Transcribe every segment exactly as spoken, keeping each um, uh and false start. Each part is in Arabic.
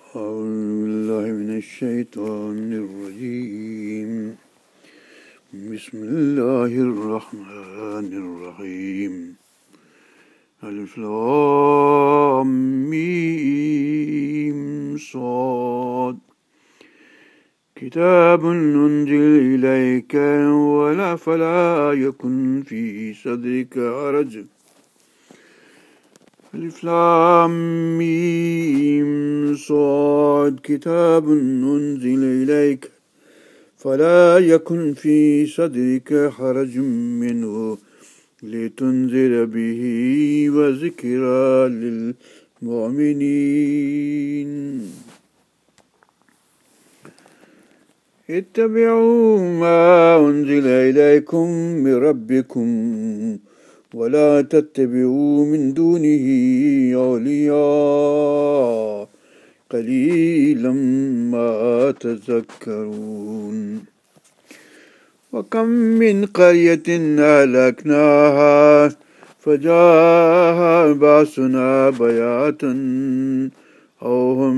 أعوذ بالله من الشيطان الرجيم. بسم الله الرحمن الرحيم. ألف لام ميم صاد. كتاب أنزل إليك ولا فلا يكن في صدرك حرج. ألف لام ميم صاد. كتاب أنزل إليك فلا يكن في صدرك حرج منه لتنذر به وذكرى للمؤمنين. اتبعوا ما أنزل إليكم من ربكم ولا تتبعوا من دونه أولياء قليلا ما تذكرون. وكم من قرية أهلكناها فجاءها بأسنا بياتا أو هم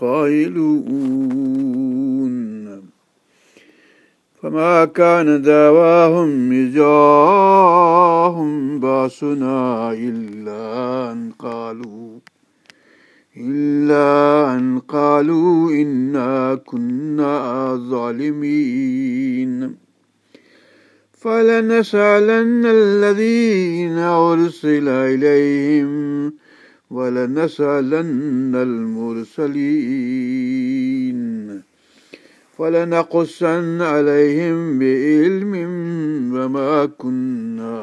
قائلون. فما كان دعواهم إذ جاءهم بأسنا إلا أن قالوا إلا أن قالوا إنا كنا ظالمين. فلنسألن الذين أرسل إليهم ولنسألن المرسلين فلنقصن عليهم بعلم وما كنا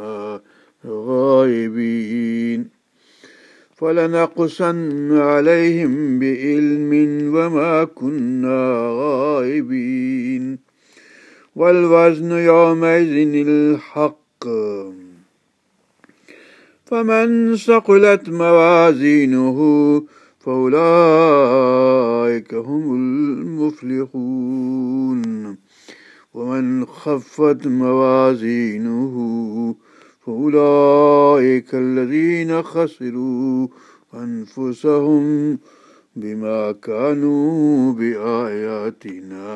غائبين فلنقصن عليهم بعلم وما كنا غائبين. والوزن يومئذ الحق. فمن ثقلت موازينه فأولئك هم المفلحون. ومن خفت موازينه فأولئك الذين خسروا أنفسهم بما كانوا بآياتنا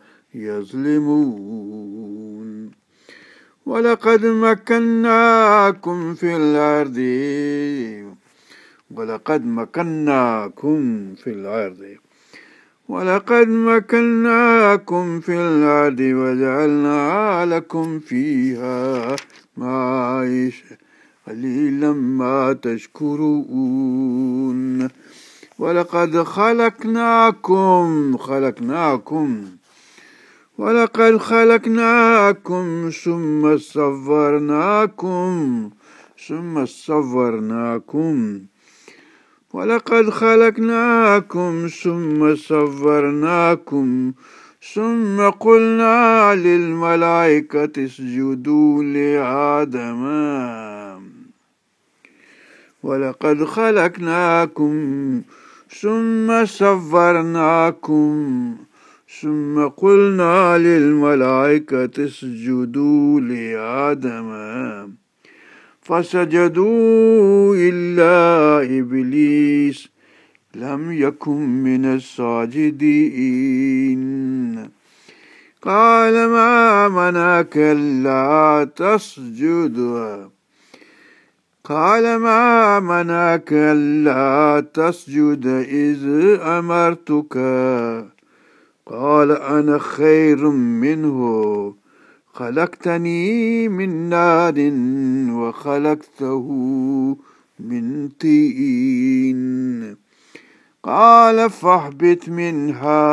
يظلمون. ولقد مكناكم في الأرض ولقد مكناكم في الأرض ولقد مكناكم في الأرض وجعلنا لكم فيها معايش قليلا ما تشكرون. ولقد خلقناكم خلقناكم ولقد خلقناكم ثم صورناكم ثم صورناكم ولقد خلقناكم ثم صورناكم ثم قلنا للملائكة اسجدوا لآدم ولقد خلقناكم ثم صورناكم ثم قلنا للملائكة اسجدوا لآدم فسجدوا إلا إبليس لم يكن من الساجدين. قال ما منعك ألا تسجد قال ما منعك ألا تسجد إذ أمرتك قال أنا خير منه خلقتني من نار وخلقته من طين. قال فاهبط منها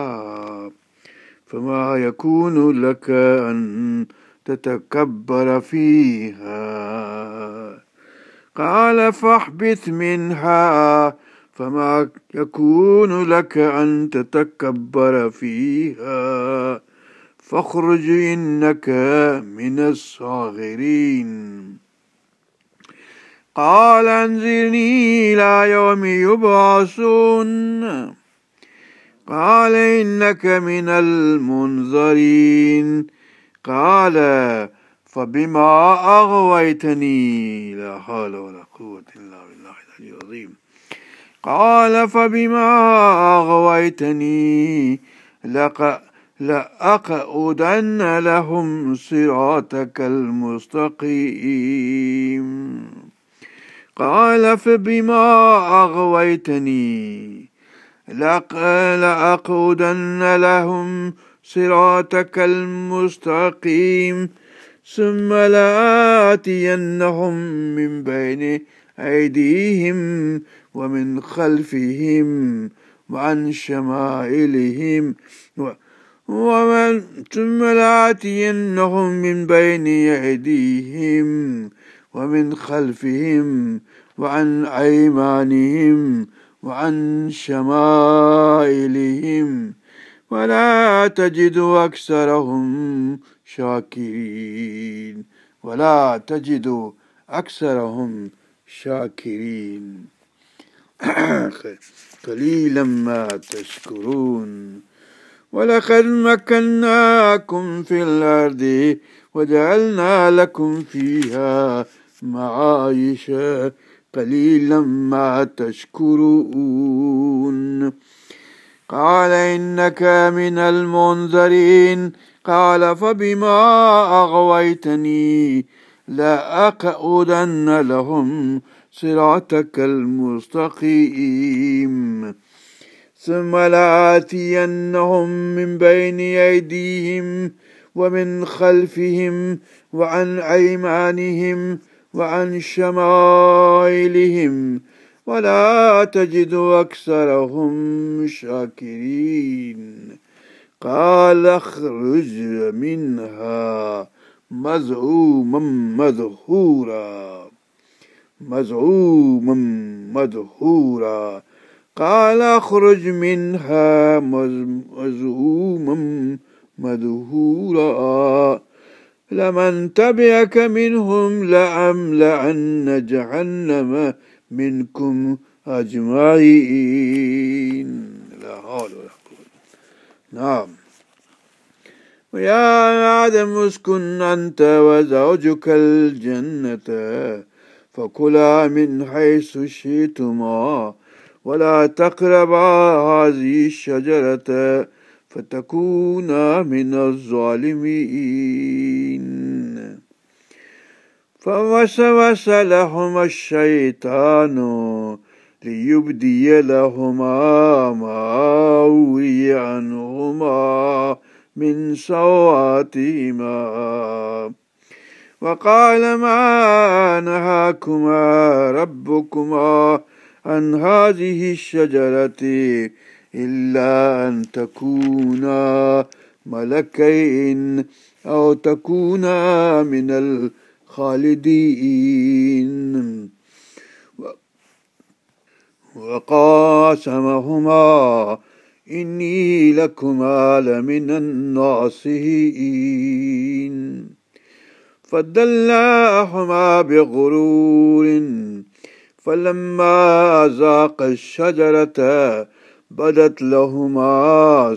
فما يكون لك أن تتكبر فيها قال فاهبط منها فما يكون لك أن تتكبر فيها فاخرج إنك من الصاغرين. قال أنظرني إلى يوم يبعثون قال إنك من المنظرين. قال فبما أغويتني لا حول ولا قوة إلا بالله العلي العظيم. قال فبما أغويتني لق لأقعدن لهم صراطك المستقيم قال فبما أغويتني لأقعدن لهم صراطك المستقيم ثم لآتينهم من بين أيديهم ومن خلفهم وعن شمائلهم ومن ثم لآتينهم من بين أيديهم ومن خلفهم وعن أيمانهم وعن شمائلهم ولا تجد أكثرهم شاكرين ولا تجد أكثرهم شاكرين قليلا ما تشكرون ولقد مكناكم في الأرض وجعلنا لكم فيها معايش قليلا ما تشكرون قال إنك من المنذرين قال فبما أغويتني لأقعدن لهم صراطك المستقيم ثم لآتينهم من بين أيديهم ومن خلفهم وعن أيمانهم وعن شمائلهم ولا تجد أكثرهم شاكرين قال اخرج منها مذءوما مدحورا مذءوما مدحورا قال اخرج منها مذءوما مدحورا لمن تبعك منهم لأملأن جهنم منكم أجمعين لا حول ولا قوة. نعم. ويا آدم اسكن أنت وزوجك الجنة فكلا من حيث شئتما ولا تقربا هذه الشجرة فتكونا من الظالمين فوسوس لهما الشيطان ليبدي لهما ما وري عنهما من سوآتهما وقال ما نهاكما ربكما عن هذه الشجرة إلا أن تكونا ملكين أو تكونا من الخالدين وقاسمهما إني لكما لمن الناصحين فدلاهما بغرور فلما ذاقا الشجرة بدت لهما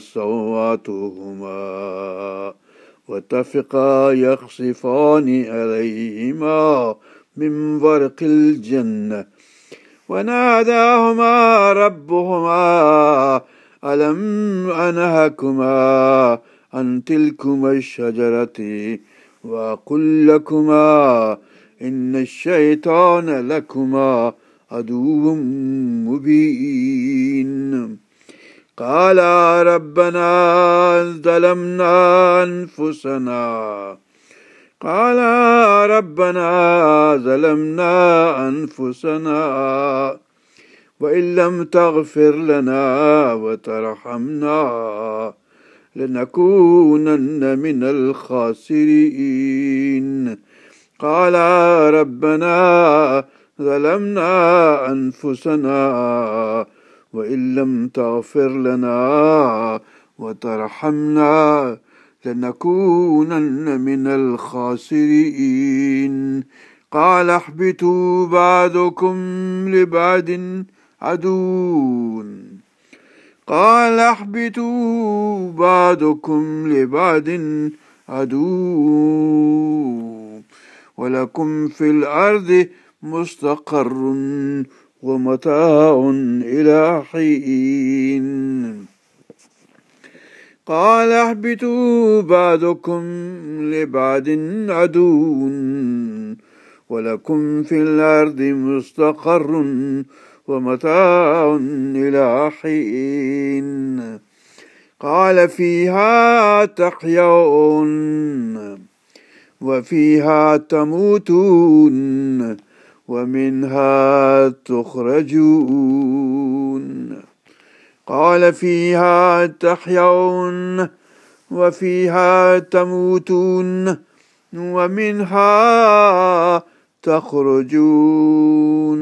سوآتهما وطفقا يخصفان عليهما من ورق الجنة وناداهما ربهما ألم أنهكما عن تلكما الشجرة وأقل لكما إن الشيطان لكما عدو مبين قال ربنا ظلمنا أنفسنا قال ربنا ظلمنا أنفسنا وإن لم تغفر لنا وترحمنا لنكونن من الخاسرين قال ربنا ظلمنا أنفسنا وإن لم تغفر لنا وترحمنا لنكونن من الخاسرين قال اهبطوا بعضكم لبعض عدو قال اهبطوا بعضكم لبعض عدو ولكم في الأرض مستقر ومتاع إلى حين. قال اهبطوا بعضكم لبعض عدو ولكم في الأرض مستقر ومتاع إلى حين. قال فيها تحيون وفيها تموتون ومنها تخرجون. قال فيها تحيون وفيها تموتون ومنها تخرجون.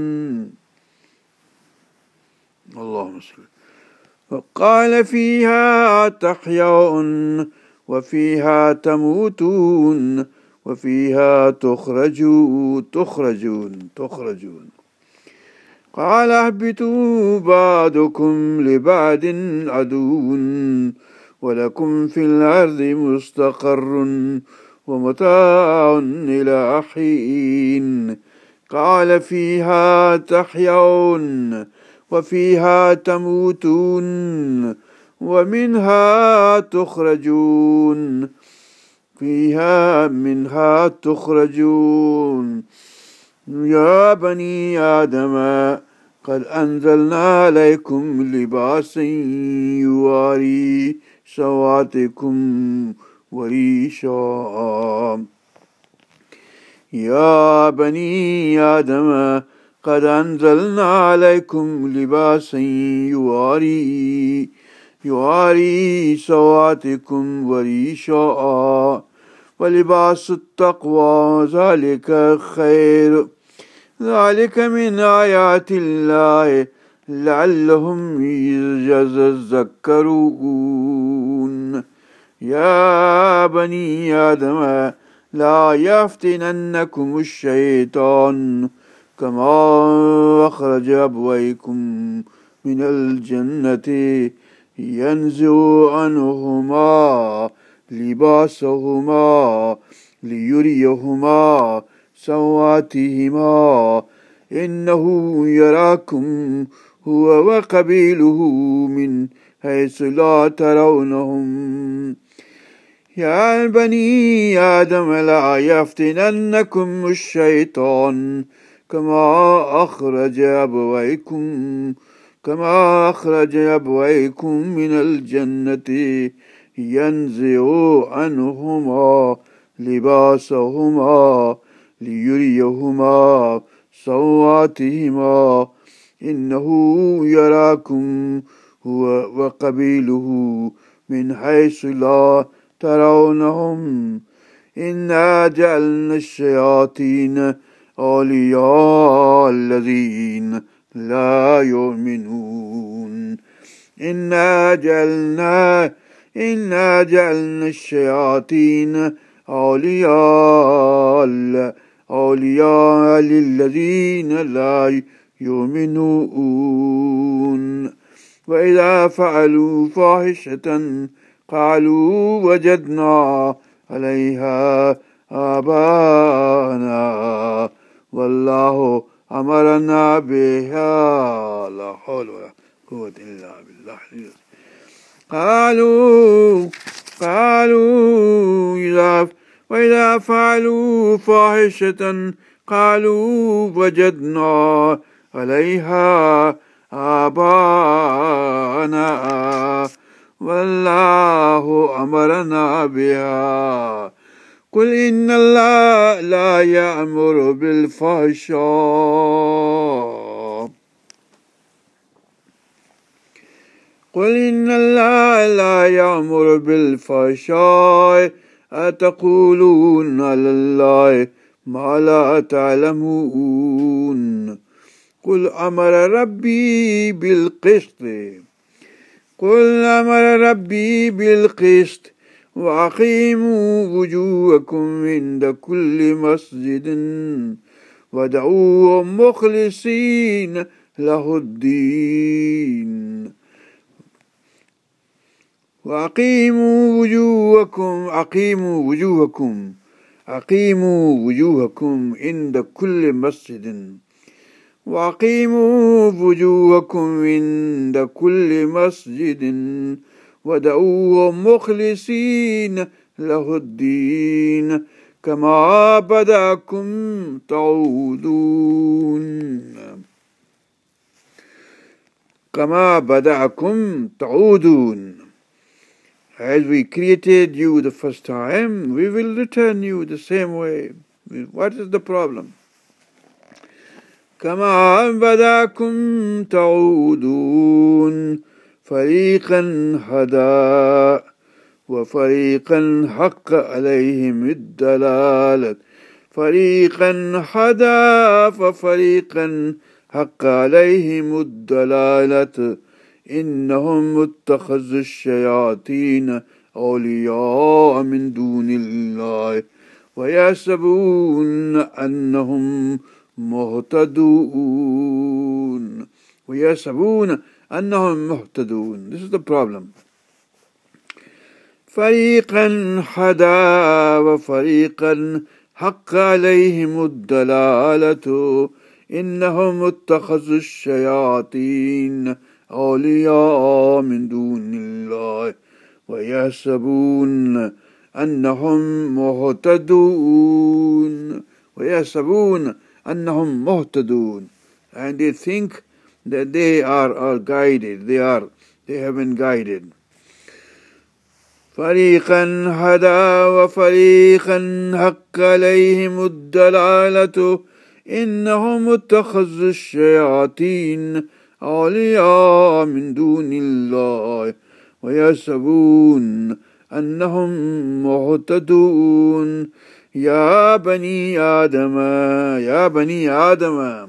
اللهم صل. وقال فيها تحيون وفيها تموتون وفيها تخرجون تخرجون تخرجون. قال اهبطوا بعضكم لبعض عدو ولكم في الأرض مستقر ومتاع إلى حين. قال فيها تحيون وفيها تموتون ومنها تخرجون فيها منها تخرجون. يا بني آدم قد أنزلنا عليكم لباسا يواري سواتكم وريشا. يا بني آدم قد أنزلنا عليكم لباسا يواري يواري سواتكم وريشا ولباس التقوى ذلك خير. ذلك من آيات الله لعلهم يذكرون. يا بني آدم لا يفتننكم الشيطان كما أخرج أبويكم من الجنة ينزع عنهما لباسهما ليريهما سواتهما إنه يراكم هو وقبيله من حيث لا ترونهم. يا بني آدم لا يفتننكم الشيطان كما أخرج أبويكم كما أخرج أبويكم من الجنة ينزع عنهما لباسهما ليريهما سواتهما إنه يراكم هو وقبيله من حيث لا ترونهم. إنا جعلنا الشياطين أولياء الذين لا يؤمنون. إنا جعلنا إنا جعلنا الشياطين أولياء أولياء للذين لا يؤمنون. وإذا فعلوا فاحشة قالوا وجدنا عليها آباءنا والله أمرنا بها. لا حول ولا قوة إلا بالله. قالوا قالوا إذا وإذا فعلوا فاحشة قالوا وجدنا عليها آباءنا والله أمرنا بها. قل إن الله لا يأمر بالفحشاء قل إن الله لا يأمر بالفحشاء أتقولون على الله ما لا تعلمون. قل أمر ربي بالقسط قل أمر ربي بالقسط وأقيموا وجوهكم عند كل مسجد ودعوه مخلصين له الدين. وأقيموا وجوهكم أقيموا وجوهكم أقيموا وجوهكم عند كل مسجد وأقيموا وجوهكم عند كل مسجد ودعوه مخلصين له الدين كما بدأكم تعودون كما بدأكم تعودون. As we created you the first time, we will return you the same way. What is the problem? كما بدأكم تعودون فريقا هدى وفريقا حق عليهم الضلالة فريقا هدى ففريقا حق عليهم الضلالة إنهم اتخذوا الشياطين أولياء من دون الله ويحسبون أنهم مهتدون ويحسبون أنهم مهتدون. This is the problem. فريقا هدى وفريقا حق عليهم الضلالة إنهم اتخذوا الشياطين أولياء من دون الله ويحسبون أنهم مهتدون ويحسبون أنهم مهتدون. And they think that they are, are guided, they are, they have been guided. فريقا هدى وفريقا حق عليهم الضلالة إنهم اتخذوا الشياطين أولياء من دون الله ويحسبون أنهم مهتدون. يا بني آدم يا بني آدم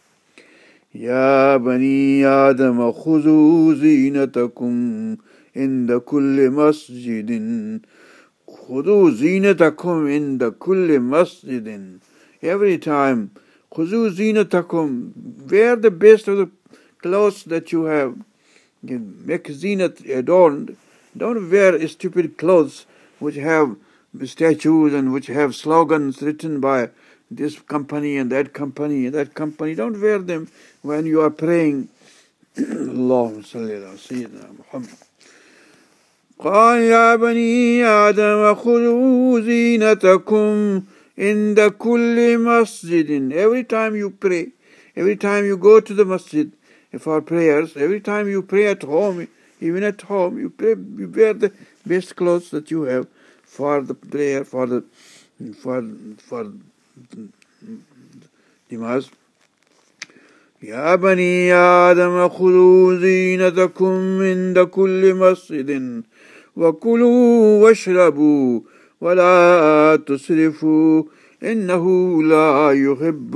يا بني آدم خذوا زينتكم عند كل مسجد خذوا زينتكم عند كل مسجد. Every time خذوا زينتكم, wear the best of the clothes that you have. You make zinat adorned. Don't wear stupid clothes which have statues and which have slogans written by this company and that company and that company. Don't wear them when you are praying. Allahumma salli ala Sayyidina Muhammad. قال يا بني آدم خذوا زينتكم عند كل مسجد. Every time you pray, every time you go to the masjid for prayers, every time you pray at home, even at home, you pray, you wear the best clothes that you have for the prayer, for the for for Namaz. يا بني آدم خذوا زينتكم عند كل مسجد وكلوا واشربوا ولا تسرفوا إنه لا يحب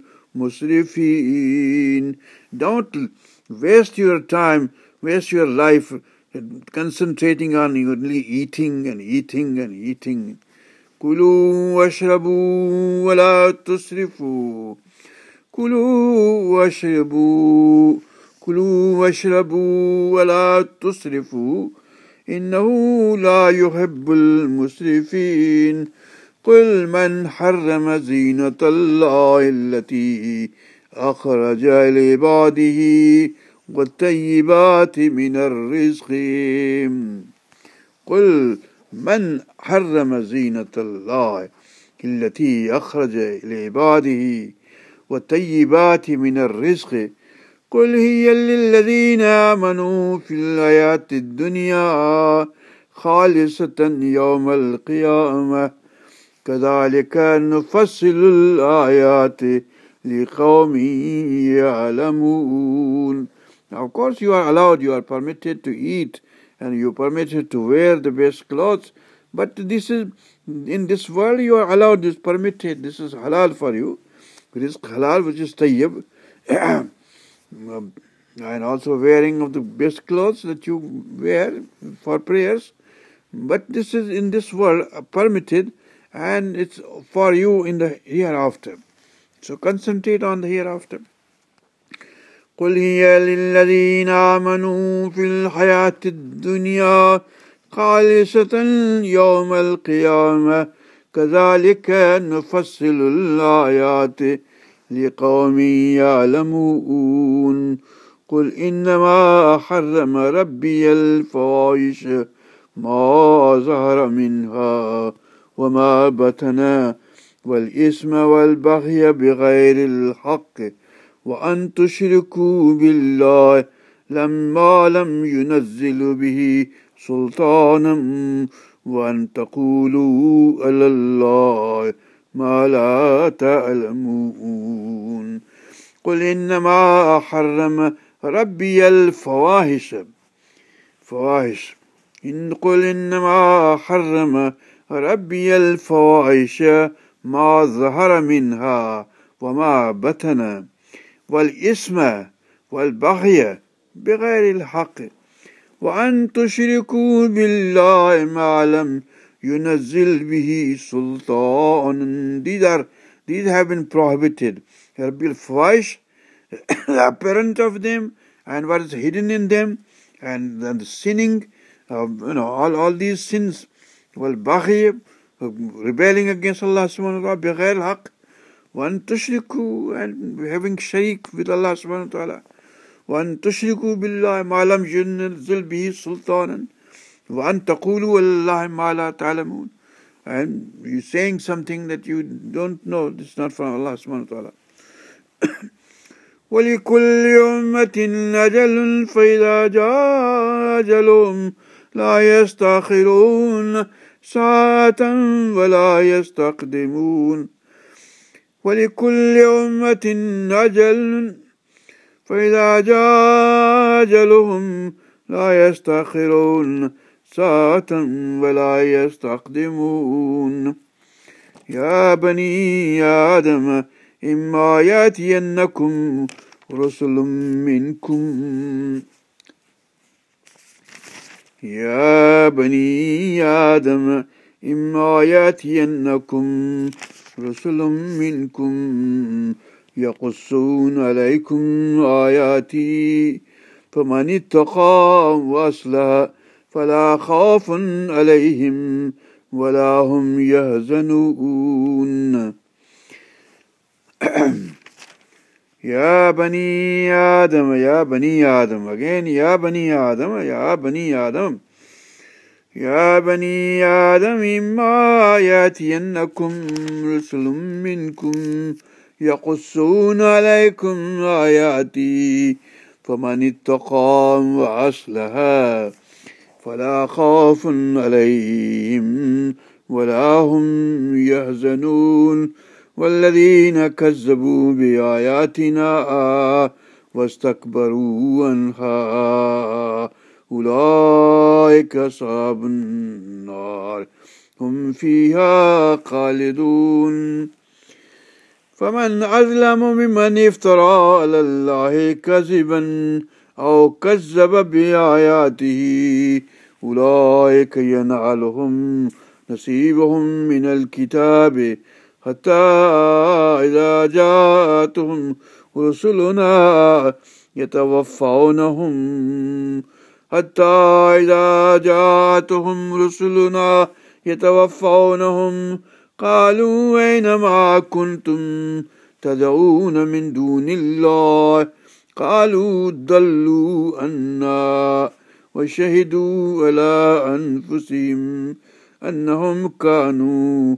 المسرفين. Don't waste your time, waste your life concentrating on only eating and eating and eating. كلوا واشربوا ولا تسرفوا كلوا واشربوا كلوا واشربوا ولا تسرفوا إنه لا يحب المسرفين. قل من حرم زينة الله التي أخرج لعباده والطيبات من الرزق. قل من حرم زينة الله التي أخرج لعباده والطيبات من الرزق قل هي للذين آمنوا في الحياة الدنيا خالصة يوم القيامة كذلك نفصل الآيات لقوم يعلمون. Now, of course, you are allowed, you are permitted to eat, and you are permitted to wear the best clothes. But this is, in this world, you are allowed, this permitted, this is halal for you. Rizq halal, which is tayyib. And also wearing of the best clothes that you wear for prayers. But this is in this world permitted, and it's for you in the hereafter. So concentrate on the hereafter. قل هي للذين آمنوا في الحياة الدنيا خالصة يوم القيامة كذلك نفصل الآيات لقوم يعلمون قل إنما حرم ربي الفواحش ما ظهر منها وما بطن والإثم والبغي بغير الحق وأن تشركوا بالله لما لم ينزل به سلطانا وأن تقولوا على الله ما لا تعلمون قل إنما حرم ربي الفواحش فواحش إن قل إنما حرم ربي الفواحش ما ظهر منها وما بطن والإثم والبغي بغير الحق وأن تشركوا بالله ما لم ينزل به سلطان. These are, these have been prohibited. Rabbi al-Fawahish, the apparent of them and what is hidden in them, and, and the sinning, uh, you know, all, all these sins, wal-baghi, rebelling against Allah subhanahu wa ta'ala, بغير الحق, وأن تشركوا, and having sharik with Allah subhanahu wa ta'ala, وأن تشركوا بالله ما لم ينزل به سلطانا وأن تقولوا على الله ما لا تعلمون. And you're saying something that you don't know, it's not from Allah subhanahu wa ta'ala. وَلِكُلِّ أُمَّةٍ أَجَلٌ فَإِذَا جَاءَ أَجَلُهُمْ لَا يَسْتَأْخِرُونَ سَاعَةً وَلَا يَسْتَقْدِمُونَ وَلِكُلِّ أُمَّةٍ أَجَلٌ فإذا جاء أجلهم لا يستأخرون ساعة ولا يستقدمون. يا بني آدم إما يأتينكم رسل منكم يا بني آدم إما يأتينكم رسل منكم يقصون عليكم آياتي فمن اتقى وأصلح فلا خوف عليهم ولا هم يحزنون. يا بني آدم يا بني آدم again يا بني آدم يا بني آدم يا بني آدم إما يأتينكم رسل منكم يقصون عليكم آياتي فمن اتقى وأصلح فلا خوف عليهم ولا هم يحزنون والذين كذبوا بآياتنا واستكبروا عنها أولئك أصحاب النار هم فيها خالدون. فمن أظلم ممن افترى على الله كذبا أو كذب بآياته أولئك ينالهم نصيبهم من الكتاب حتى إذا جاءتهم رسلنا يتوفونهم حتى إذا جاءتهم رسلنا يتوفونهم قالوا أين ما كنتم تدعون من دون الله قالوا ضلوا عنا وشهدوا على أنفسهم أنهم كانوا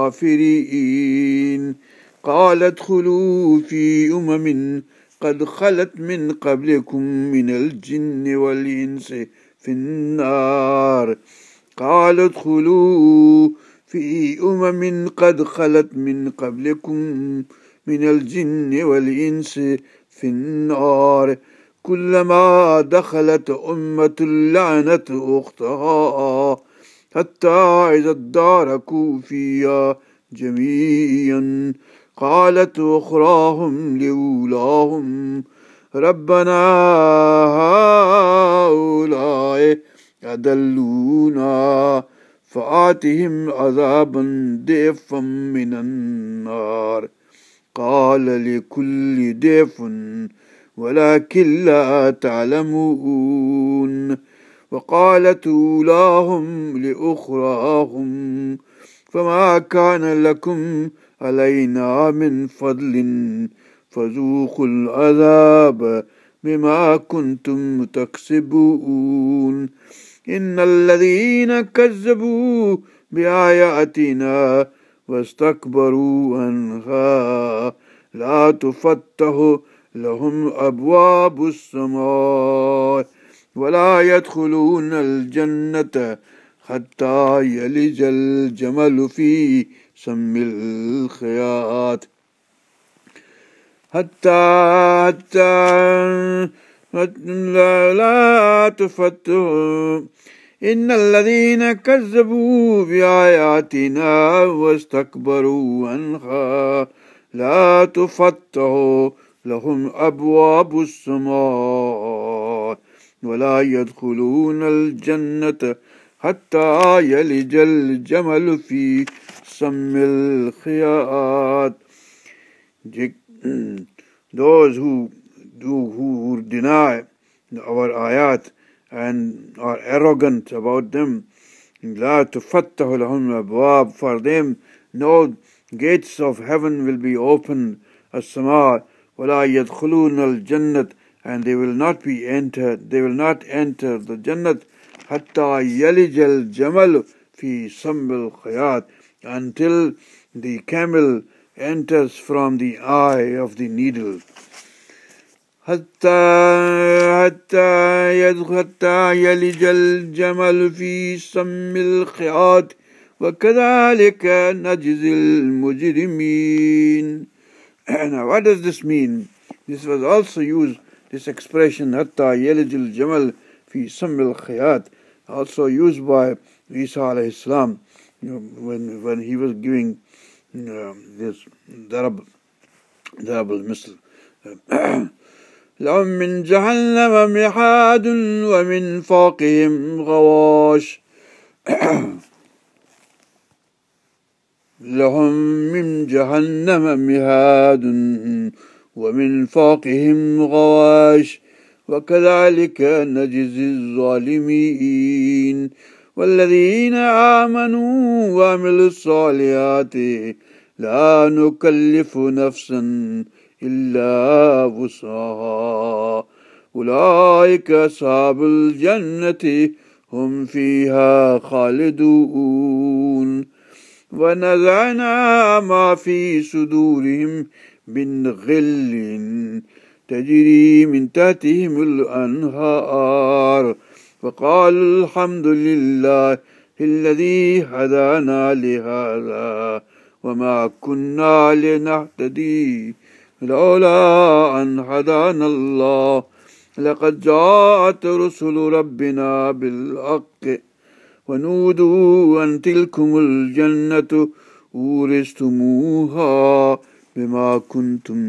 كافرين. قال ادخلوا في أمم قد خلت من قبلكم من الجن والإنس في النار قال ادخلوا في أمم قد خلت من قبلكم من الجن والإنس في النار كلما دخلت أمة لعنت أختها حتى إذا اداركوا فيها جميعا قالت أخراهم لأولاهم ربنا هؤلاء أضلونا فآتهم عذابا ضعفا من النار قال لكل ضعف ولكن لا تعلمون. وقالت أولاهم لأخراهم فما كان لكم علينا من فضل فذوقوا العذاب بما كنتم تكسبون إن الذين كذبوا بآياتنا واستكبروا عنها لا تفتح لهم أبواب السماء ولا يدخلون الجنة حتى يلج الجمل في سم الخياط حتى حتى لا, لا تفتح إن الذين كذبوا بآياتنا واستكبروا عنها لا تفتح لهم أبواب السماء ولا يدخلون الجنة حتى يلج الجمل في سم الخياط. Those who do who deny our ayat and are arrogant about them, لا تفتح لهم أبواب, for them no gates of heaven will be opened, as-sama, ولا يدخلون الجنة, and they will not be entered, they will not enter the Jannat, حتى يلج الجمل في سم الخياط, until the camel enters from the eye of the needle. حتى حتى حتى يلج الجمل في سم الخياط وكذلك نجزي المجرمين. Now what does this mean? This was also used, this expression حتى يلج الجمل في سم الخياط, also used by Isa alayhi salam, you know, when when he was giving uh, this darab darab al-misl. لهم من جهنم مهاد ومن فوقهم غواش لهم من جهنم مهاد ومن فوقهم غواش وكذلك نجزي الظالمين والذين آمنوا وعملوا الصالحات لا نكلف نفسا إلا وسعها أولئك أصحاب الجنة هم فيها خالدون ونزعنا ما في صدورهم من غل تجري من تحتهم الأنهار وقالوا الحمد لله الذي هدانا لهذا وما كنا لنهتدي لولا أن هدانا الله لقد جاءت رسل ربنا بالحق ونودوا أن تلكم الجنة أورثتموها بما كنتم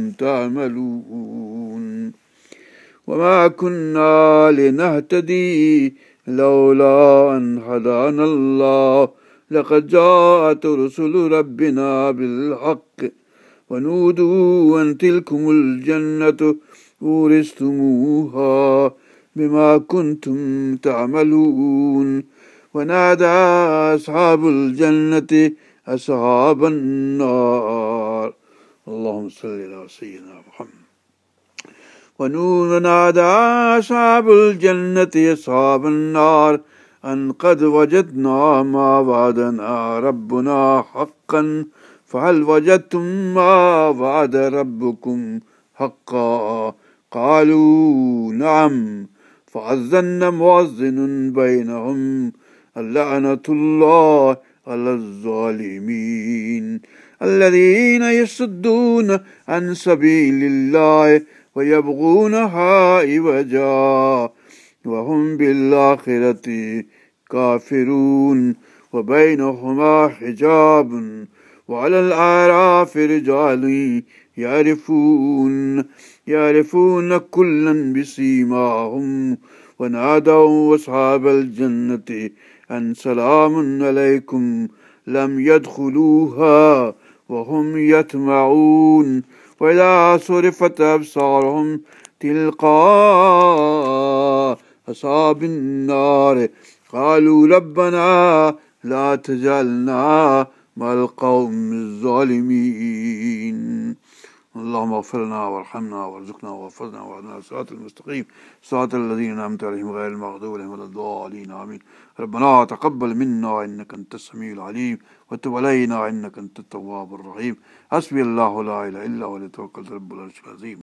تعملون وما كنا لنهتدي لولا أن هدانا الله لقد جاءت رسل ربنا بالحق ونودوا أن تلكم الجنة أورثتموها بما كنتم تعملون ونادى أصحاب الجنة أصحاب النار اللهم صل على سيدنا محمد ونادى أصحاب الجنة أصحاب النار أن قد وجدنا ما وعدنا ربنا حقا فهل وجدتم ما وعد ربكم حقا قالوا نعم فأذن مؤذن بينهم اللعنة الله على الظالمين الذين يصدون عن سبيل الله ويبغونها عوجا وهم بالآخرة كافرون وبينهما حجاب وعلى الأعراف رجال يعرفون يعرفون كلا بسيماهم ونادوا أصحاب الجنة أن سلام عليكم لم يدخلوها وهم يطمعون وإذا صرفت أبصارهم تلقاء أصحاب النار قالوا ربنا لا تجعلنا مع القوم الظالمين. اللهم اغفر لنا وارحمنا وارزقنا واحفظنا واهدنا الصراط المستقيم صراط الذين انعمت عليهم غير المغضوب عليهم ولا الضالين امين. ربنا تقبل منا انك انت السميع العليم وتب علينا انك انت التواب الرحيم. حسبي الله لا اله الا هو عليه توكلت رب العرش العظيم.